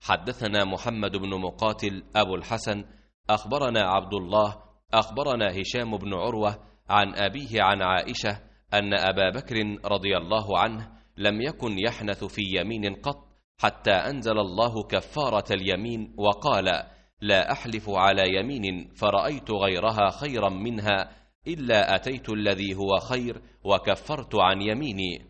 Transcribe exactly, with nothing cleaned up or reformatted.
حدثنا محمد بن مقاتل أبو الحسن أخبرنا عبد الله أخبرنا هشام بن عروة عن أبيه عن عائشة أن أبا بكر رضي الله عنه لم يكن يحنث في يمين قط حتى أنزل الله كفارة اليمين وقال: لا أحلف على يمين فرأيت غيرها خيرا منها إلا أتيت الذي هو خير وكفرت عن يميني.